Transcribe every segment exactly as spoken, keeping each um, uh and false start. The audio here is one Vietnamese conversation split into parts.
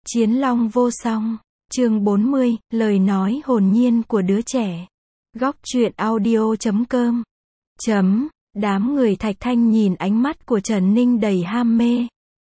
Chiến long vô song. Chương bốn mươi, lời nói hồn nhiên của đứa trẻ. Góc truyện audio chấm com. Chấm, đám người Thạch Thanh nhìn ánh mắt của Trần Ninh đầy ham mê.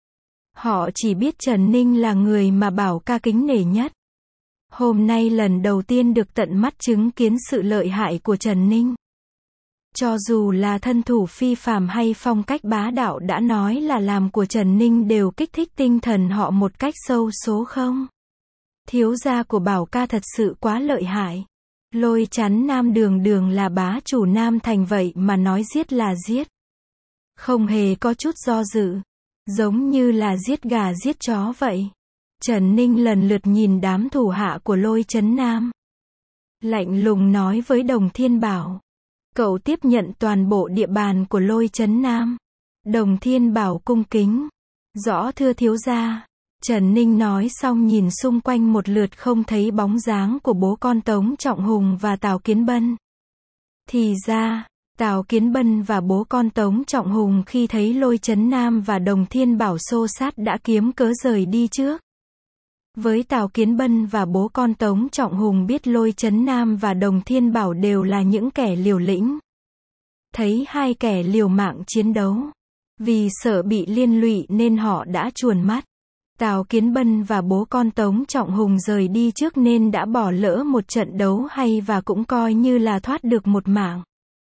Họ chỉ biết Trần Ninh là người mà Bảo ca kính nể nhất. Hôm nay lần đầu tiên được tận mắt chứng kiến sự lợi hại của Trần Ninh. Cho dù là thân thủ phi phàm hay phong cách bá đạo đã nói là làm của Trần Ninh đều kích thích tinh thần họ một cách sâu số không. Thiếu gia của Bảo ca thật sự quá lợi hại. Lôi Chắn Nam đường đường là bá chủ Nam Thành vậy mà nói giết là giết. Không hề có chút do dự. Giống như là giết gà giết chó vậy. Trần Ninh lần lượt nhìn đám thủ hạ của Lôi Chấn Nam. Lạnh lùng nói với Đồng Thiên Bảo. Cậu tiếp nhận toàn bộ địa bàn của Lôi Chấn Nam. Đồng Thiên Bảo cung kính. Rõ thưa thiếu gia. Trần Ninh nói xong nhìn xung quanh một lượt không thấy bóng dáng của bố con Tống Trọng Hùng và Tào Kiến Bân. Thì ra, Tào Kiến Bân và bố con Tống Trọng Hùng khi thấy Lôi Chấn Nam và Đồng Thiên Bảo xô sát đã kiếm cớ rời đi trước. Với Tào Kiến Bân và bố con Tống Trọng Hùng biết Lôi Chấn Nam và Đồng Thiên Bảo đều là những kẻ liều lĩnh. Thấy hai kẻ liều mạng chiến đấu. Vì sợ bị liên lụy nên họ đã chuồn mắt. Tào Kiến Bân và bố con Tống Trọng Hùng rời đi trước nên đã bỏ lỡ một trận đấu hay và cũng coi như là thoát được một mạng.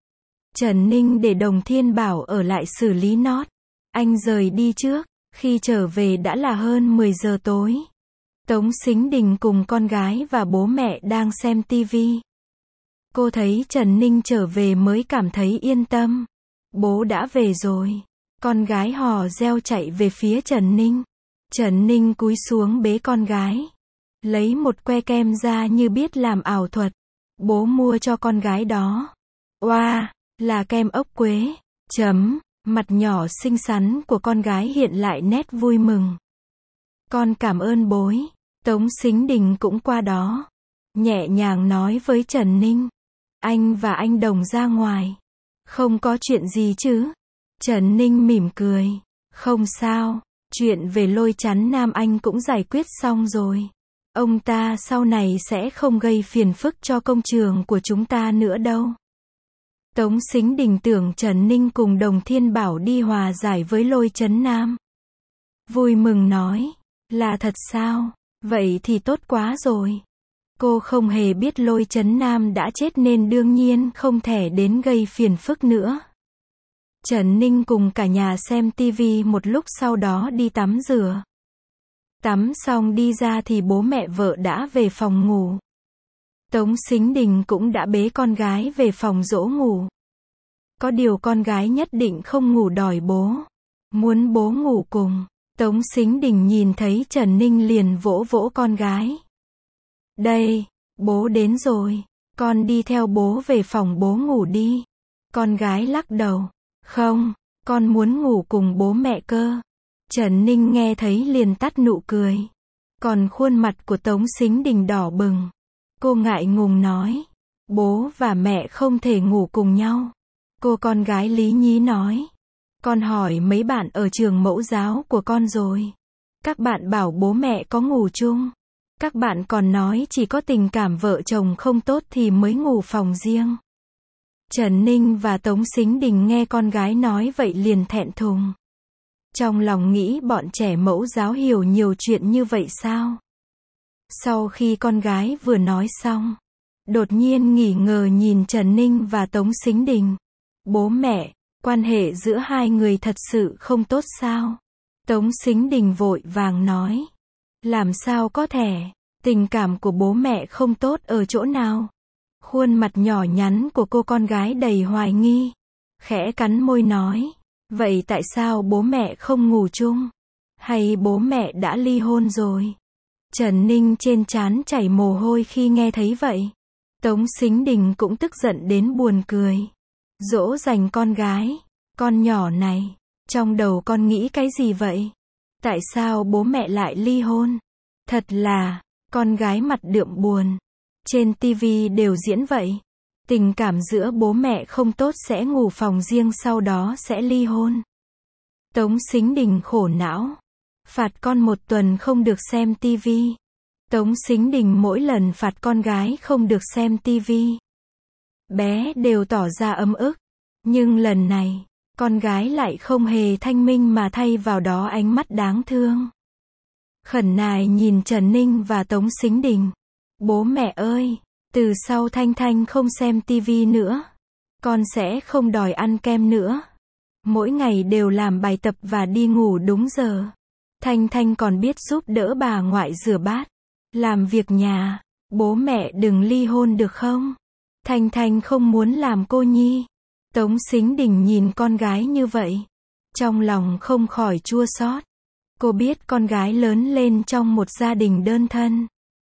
Trần Ninh để Đồng Thiên Bảo ở lại xử lý nốt. Anh rời đi trước. Khi trở về đã là hơn mười giờ tối. Tống Sính Đình cùng con gái và bố mẹ đang xem tivi. Cô thấy Trần Ninh trở về mới cảm thấy yên tâm. Bố đã về rồi. Con gái hò reo chạy về phía Trần Ninh. Trần Ninh cúi xuống bế con gái. Lấy một que kem ra như biết làm ảo thuật. Bố mua cho con gái đó. Oa, wow, là kem ốc quế. Chấm, mặt nhỏ xinh xắn của con gái hiện lại nét vui mừng. Con cảm ơn bối. Tống Sính Đình cũng qua đó. Nhẹ nhàng nói với Trần Ninh. Anh và anh Đồng ra ngoài. Không có chuyện gì chứ? Trần Ninh mỉm cười. Không sao. Chuyện về Lôi Chắn Nam anh cũng giải quyết xong rồi. Ông ta sau này sẽ không gây phiền phức cho công trường của chúng ta nữa đâu. Tống Sính Đình tưởng Trần Ninh cùng Đồng Thiên Bảo đi hòa giải với Lôi Chấn Nam. Vui mừng nói. Là thật sao? Vậy thì tốt quá rồi. Cô không hề biết Lôi Chấn Nam đã chết nên đương nhiên không thể đến gây phiền phức nữa. Trần Ninh cùng cả nhà xem tivi một lúc sau đó đi tắm rửa. Tắm xong đi ra thì bố mẹ vợ đã về phòng ngủ. Tống Sính Đình cũng đã bế con gái về phòng dỗ ngủ. Có điều con gái nhất định không ngủ đòi bố. Muốn bố ngủ cùng. Tống Sính Đình nhìn thấy Trần Ninh liền vỗ vỗ con gái. Đây, bố đến rồi. Con đi theo bố về phòng bố ngủ đi. Con gái lắc đầu. Không, con muốn ngủ cùng bố mẹ cơ. Trần Ninh nghe thấy liền tắt nụ cười. Còn khuôn mặt của Tống Sính Đình đỏ bừng. Cô ngại ngùng nói. Bố và mẹ không thể ngủ cùng nhau. Cô con gái lý nhí nói. Con hỏi mấy bạn ở trường mẫu giáo của con rồi. Các bạn bảo bố mẹ có ngủ chung. Các bạn còn nói chỉ có tình cảm vợ chồng không tốt thì mới ngủ phòng riêng. Trần Ninh và Tống Sính Đình nghe con gái nói vậy liền thẹn thùng. Trong lòng nghĩ bọn trẻ mẫu giáo hiểu nhiều chuyện như vậy sao? Sau khi con gái vừa nói xong, đột nhiên nghỉ ngờ nhìn Trần Ninh và Tống Sính Đình. Bố mẹ, quan hệ giữa hai người thật sự không tốt sao? Tống Sính Đình vội vàng nói. Làm sao có thể? Tình cảm của bố mẹ không tốt ở chỗ nào? Khuôn mặt nhỏ nhắn của cô con gái đầy hoài nghi. Khẽ cắn môi nói. Vậy tại sao bố mẹ không ngủ chung? Hay bố mẹ đã ly hôn rồi? Trần Ninh trên trán chảy mồ hôi khi nghe thấy vậy. Tống Sính Đình cũng tức giận đến buồn cười. Dỗ dành con gái. Con nhỏ này. Trong đầu con nghĩ cái gì vậy? Tại sao bố mẹ lại ly hôn? Thật là. Con gái mặt đượm buồn. Trên tivi đều diễn vậy. Tình cảm giữa bố mẹ không tốt sẽ ngủ phòng riêng sau đó sẽ ly hôn. Tống Sính Đình khổ não. Phạt con một tuần không được xem tivi. Tống Sính Đình mỗi lần phạt con gái không được xem tivi, bé đều tỏ ra ấm ức. Nhưng lần này, con gái lại không hề thanh minh mà thay vào đó ánh mắt đáng thương. Khẩn nài nhìn Trần Ninh và Tống Sính Đình. Bố mẹ ơi, từ sau Thanh Thanh không xem tivi nữa. Con sẽ không đòi ăn kem nữa. Mỗi ngày đều làm bài tập và đi ngủ đúng giờ. Thanh Thanh còn biết giúp đỡ bà ngoại rửa bát, làm việc nhà. Bố mẹ đừng ly hôn được không? Thanh Thanh không muốn làm cô nhi. Tống Sính Đình nhìn con gái như vậy, trong lòng không khỏi chua xót. Cô biết con gái lớn lên trong một gia đình đơn thân.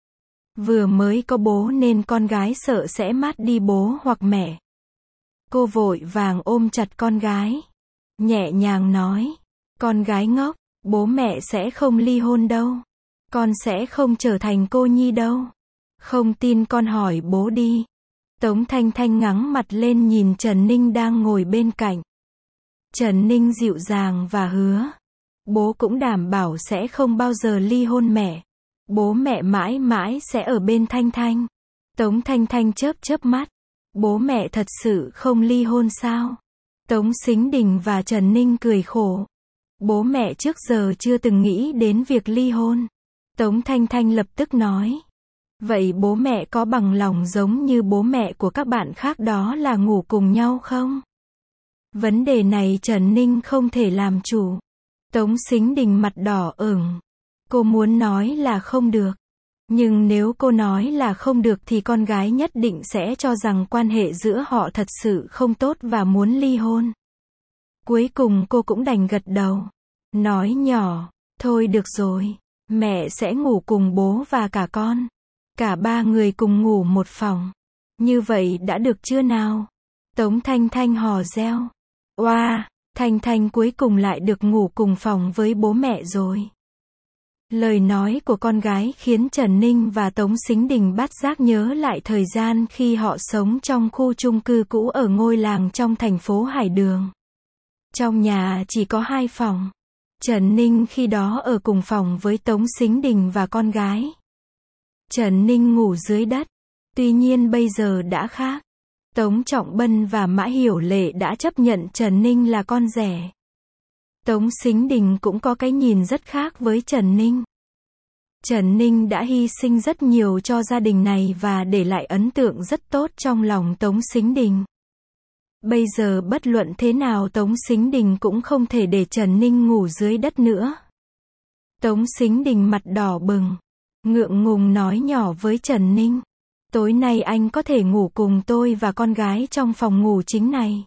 Vừa mới có bố nên con gái sợ sẽ mát đi bố hoặc mẹ. Cô vội vàng ôm chặt con gái, nhẹ nhàng nói, con gái ngốc, bố mẹ sẽ không ly hôn đâu. Con sẽ không trở thành cô nhi đâu. Không tin con hỏi bố đi. Tống Thanh Thanh ngẩng mặt lên nhìn Trần Ninh đang ngồi bên cạnh. Trần Ninh dịu dàng và hứa, bố cũng đảm bảo sẽ không bao giờ ly hôn mẹ. Bố mẹ mãi mãi sẽ ở bên Thanh Thanh. Tống Thanh Thanh chớp chớp mắt. Bố mẹ thật sự không ly hôn sao? Tống Sính Đình và Trần Ninh cười khổ. Bố mẹ trước giờ chưa từng nghĩ đến việc ly hôn. Tống Thanh Thanh lập tức nói. Vậy bố mẹ có bằng lòng giống như bố mẹ của các bạn khác đó là ngủ cùng nhau không? Vấn đề này Trần Ninh không thể làm chủ. Tống Sính Đình mặt đỏ ửng. Cô muốn nói là không được. Nhưng nếu cô nói là không được thì con gái nhất định sẽ cho rằng quan hệ giữa họ thật sự không tốt và muốn ly hôn. Cuối cùng cô cũng đành gật đầu. Nói nhỏ, thôi được rồi, mẹ sẽ ngủ cùng bố và cả con. Cả ba người cùng ngủ một phòng. Như vậy đã được chưa nào? Tống Thanh Thanh hò reo. Oa, wow, Thanh Thanh cuối cùng lại được ngủ cùng phòng với bố mẹ rồi. Lời nói của con gái khiến Trần Ninh và Tống Sính Đình bất giác nhớ lại thời gian khi họ sống trong khu chung cư cũ ở ngôi làng trong thành phố Hải Đường. Trong nhà chỉ có hai phòng. Trần Ninh khi đó ở cùng phòng với Tống Sính Đình và con gái. Trần Ninh ngủ dưới đất. Tuy nhiên bây giờ đã khác. Tống Trọng Bân và Mã Hiểu Lệ đã chấp nhận Trần Ninh là con rể. Tống Sính Đình cũng có cái nhìn rất khác với Trần Ninh. Trần Ninh đã hy sinh rất nhiều cho gia đình này và để lại ấn tượng rất tốt trong lòng Tống Sính Đình. Bây giờ bất luận thế nào Tống Sính Đình cũng không thể để Trần Ninh ngủ dưới đất nữa. Tống Sính Đình mặt đỏ bừng, ngượng ngùng nói nhỏ với Trần Ninh. Tối nay anh có thể ngủ cùng tôi và con gái trong phòng ngủ chính này.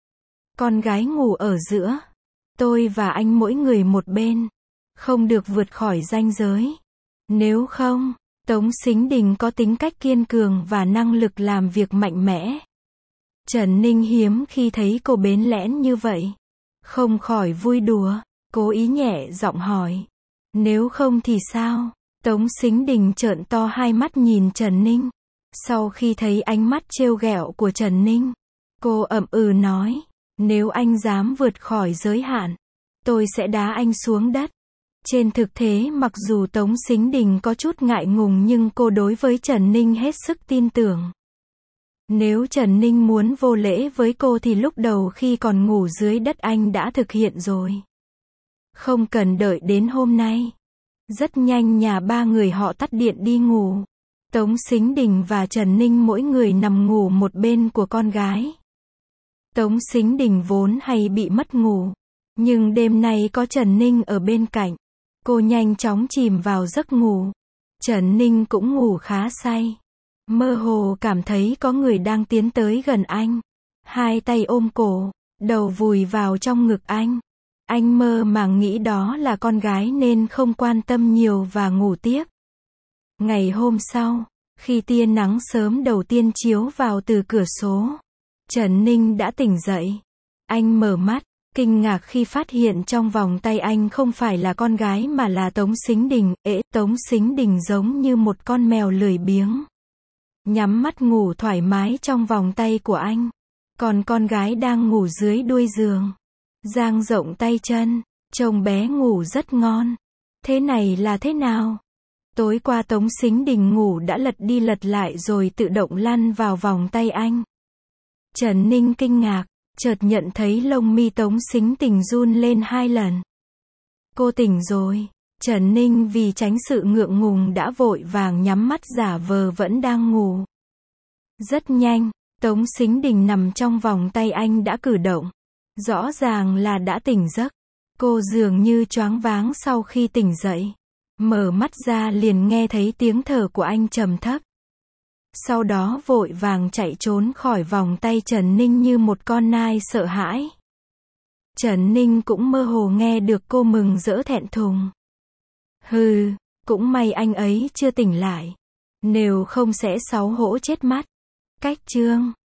Con gái ngủ ở giữa. Tôi và anh mỗi người một bên. Không được vượt khỏi ranh giới. Nếu không, Tống Sính Đình có tính cách kiên cường và năng lực làm việc mạnh mẽ. Trần Ninh hiếm khi thấy cô bến lẽn như vậy. Không khỏi vui đùa, cố ý nhẹ giọng hỏi. Nếu không thì sao? Tống Sính Đình trợn to hai mắt nhìn Trần Ninh. Sau khi thấy ánh mắt trêu ghẹo của Trần Ninh, cô ậm ừ nói. Nếu anh dám vượt khỏi giới hạn, tôi sẽ đá anh xuống đất. Trên thực tế mặc dù Tống Sính Đình có chút ngại ngùng nhưng cô đối với Trần Ninh hết sức tin tưởng. Nếu Trần Ninh muốn vô lễ với cô thì lúc đầu khi còn ngủ dưới đất anh đã thực hiện rồi. Không cần đợi đến hôm nay. Rất nhanh nhà ba người họ tắt điện đi ngủ. Tống Sính Đình và Trần Ninh mỗi người nằm ngủ một bên của con gái. Tống Sính Đình vốn hay bị mất ngủ. Nhưng đêm nay có Trần Ninh ở bên cạnh. Cô nhanh chóng chìm vào giấc ngủ. Trần Ninh cũng ngủ khá say. Mơ hồ cảm thấy có người đang tiến tới gần anh. Hai tay ôm cổ, đầu vùi vào trong ngực anh. Anh mơ màng nghĩ đó là con gái nên không quan tâm nhiều và ngủ tiếp. Ngày hôm sau, khi tia nắng sớm đầu tiên chiếu vào từ cửa sổ, Trần Ninh đã tỉnh dậy. Anh mở mắt, kinh ngạc khi phát hiện trong vòng tay anh không phải là con gái mà là Tống Sính Đình. Ễ, Tống Sính Đình giống như một con mèo lười biếng. Nhắm mắt ngủ thoải mái trong vòng tay của anh. Còn con gái đang ngủ dưới đuôi giường. Dang rộng tay chân, trông bé ngủ rất ngon. Thế này là thế nào? Tối qua Tống Sính Đình ngủ đã lật đi lật lại rồi tự động lăn vào vòng tay anh. Trần Ninh kinh ngạc, chợt nhận thấy lông mi Tống Sính Tình run lên hai lần. Cô tỉnh rồi. Trần Ninh vì tránh sự ngượng ngùng đã vội vàng nhắm mắt giả vờ vẫn đang ngủ. Rất nhanh, Tống Sính Đình nằm trong vòng tay anh đã cử động. Rõ ràng là đã tỉnh giấc. Cô dường như choáng váng sau khi tỉnh dậy. Mở mắt ra liền nghe thấy tiếng thở của anh trầm thấp. Sau đó vội vàng chạy trốn khỏi vòng tay Trần Ninh như một con nai sợ hãi. Trần Ninh cũng mơ hồ nghe được cô mừng rỡ thẹn thùng. Hừ, cũng may anh ấy chưa tỉnh lại. Nếu không sẽ xấu hổ chết mắt. Cách chương